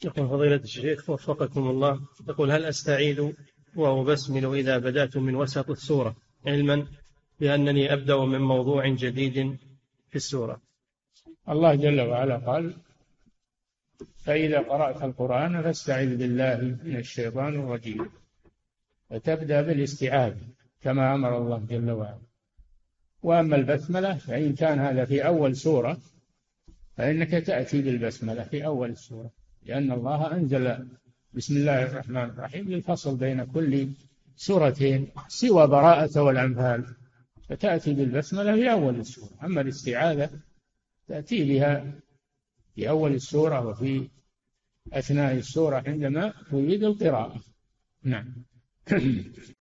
يقول فضيلة الشيخ وفقكم الله، يقول هل أستعيذ وأبسمل إذا بدأت من وسط السورة، علما بأنني أبدأ من موضوع جديد في السورة؟ الله جل وعلا قال: فإذا قرأت القرآن فاستعذ بالله من الشيطان الرجيم، فتبدأ بالاستعاذة كما أمر الله جل وعلا. وأما البسملة فإن كان هذا في أول سورة فإنك تأتي بالبسملة في أول السورة، لأن الله أنزل بسم الله الرحمن الرحيم للفصل بين كل سورتين سوى براءة والأنفال، فتأتي بالبسملة في أول السورة. أما الاستعاذة تأتي بها في أول السورة وفي أثناء السورة عندما تريد القراءة. نعم.